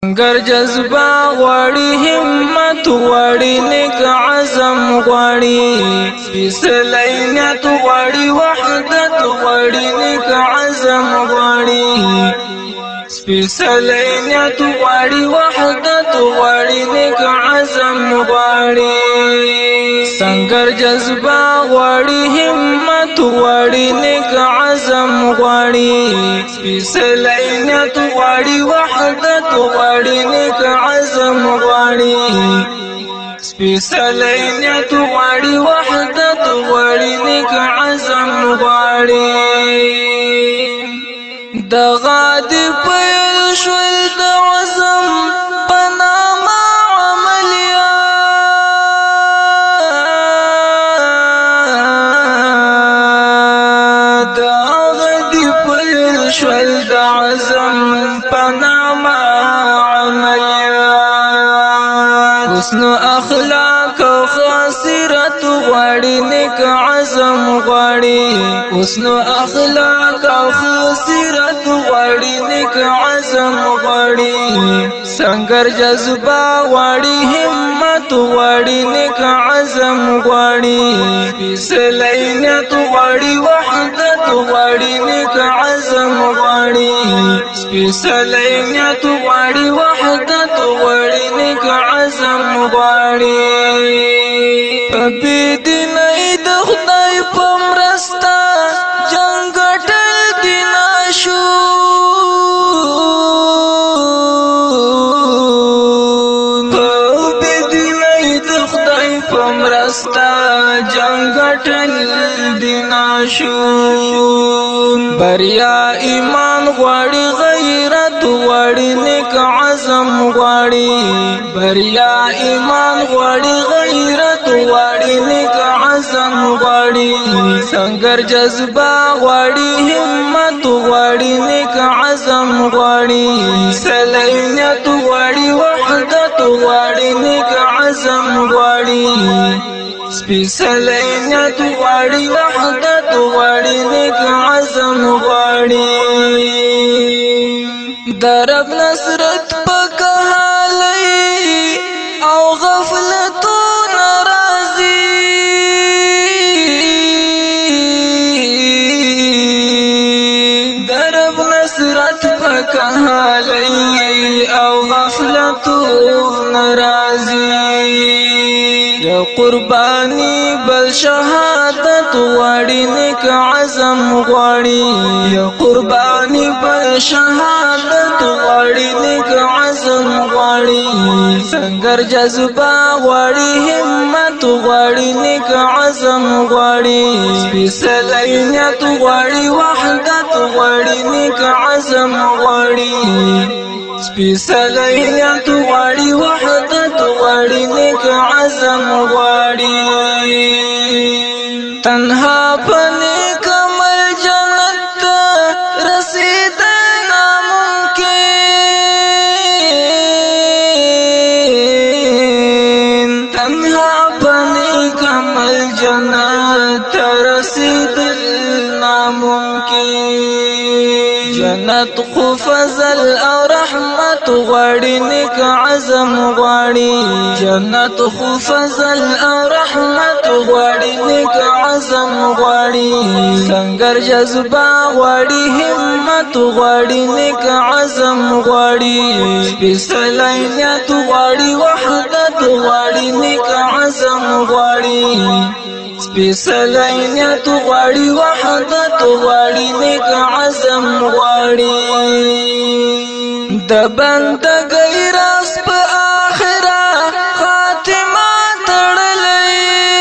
گر جذبه غواړي همت غواړي نیک عزم غواړي سپېڅلی نیت غواړي وحدت غواړي نیک عزم غواړي سپېڅلی نیت غواړي وحدت غواړي نیک عزم غواړي سنگر جذبه غواړي همت غواړي نیک عزم غواړي سپېڅلی نیت غواړي وحدت غواړي نیک عزم غواړي سپېڅلی نیت غواړي وحدت غواړي نیک عزم غواړي دغه دې پیل شول د عزم په نامه عملیات دغه دې پیل شول د عزم په نامه عملیات حسن اخلاق او خاصرت غواړي نیک عزم غواړي حسن اخلاق او خاصرت غواړي نیک عزم غواړي سنگر جذبه غواړي همت غواړي نیک عزم غواړي سپېڅلی نیت غواړي وحدت غواړي نیک عزم غواړي سپېڅلی نیت غواړي وحدت غواړي نیک عزم غواړي په بې دینۍ د خدای په مرسته جنګ ګټل دي ناشون په بې دینۍ د خدای په مرسته جنګ ګټل دي ناشون بریا ایمان غواړي غیرت غواړي نیک عزم غواړي بریا ایمان غواړي غیرت غواړي نیک عزم غواړي سنگر جذبه غواړي همت غواړي نیک عزم غواړي سپېڅلی نیت غواړي وحدت غواړي نیک عزم غواړي سپېڅلی نیت غواړي وحدت غواړي نیک عزم غواړي د رب نصرت په کهالۍ او غفلتونه راځي د رب نصرت په کهالۍ او غفلتونه راځي یو قربانی بل شهادت غواړي نیک عزم غواړي یو قربانی بل شهادت غواړي نیک عزم غواړي سنگر جذبه غواړي همت غواړي نیک عزم غواړي سپېڅلی نیت غواړي وحدت غواړي نیک عزم غواړي سپېڅلی نیت غواړي وحدت غواړي نیک عزم غواړي تنها په نیک عمل جنت ته رسېدل ناممکن تنها په نیک عمل جنت ته رسېدل ناممکن جنت خو فضل او رحمت غواړي نیک عزم غواړي جنت خو فضل او رحمت غواړي نیک عزم غواړي سنگر جذبه غواړي همت غواړي نیک عزم غواړي سپېڅلی نیت غواړي وحدت غواړي نیک عزم غواړي سپېڅلی نیت غواړي وحدت غواړي نیک عزم غواړي د بندګۍ راز په آخره خاتمه تړلی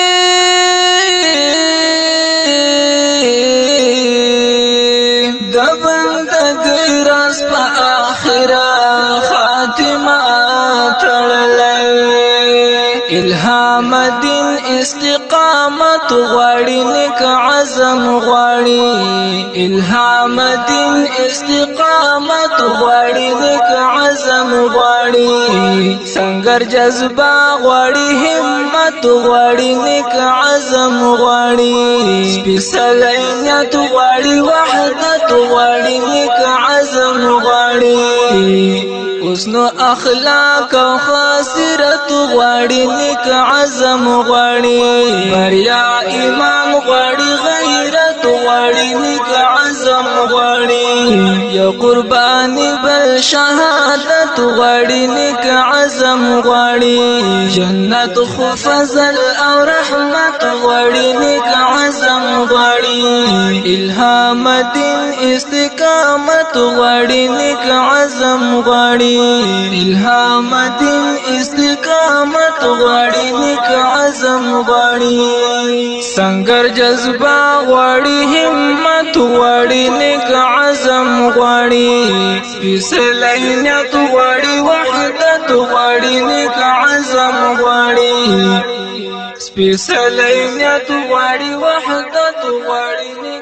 د بندګۍ راز په آخره خاتمه تړلی الهام دین استقامت غواړي نیک عزم غواړي الهام دین استقامت غواړي نیک عزم غواړي سنگر جذبه غواړي همت غواړي نیک عزم غواړي سپېڅلی نیت غواړي وحدت غواړي نیک عزم غواړي حسن اخلاق او خاصرت غواړي نیک عزم غواړي بریا ایمان غواړي غیرت غواړي نیک عزم غواړي یا قرباني بل شهادت غواړي نیک عزم غواړي جنت خو فضل او رحمت غواړي نیک عزم غواړي الهام دین استقامت غواړي نیک عزم غواړي الهام دین استقامت غواړي نیک عزم غواړي سنگر جذبه غواړي همت غواړي نیک عزم غواړي سپیڅلینیت غواړي وحدت غواړي نیک عزم غواړي سپیڅلینیت غواړي وحدت غواړي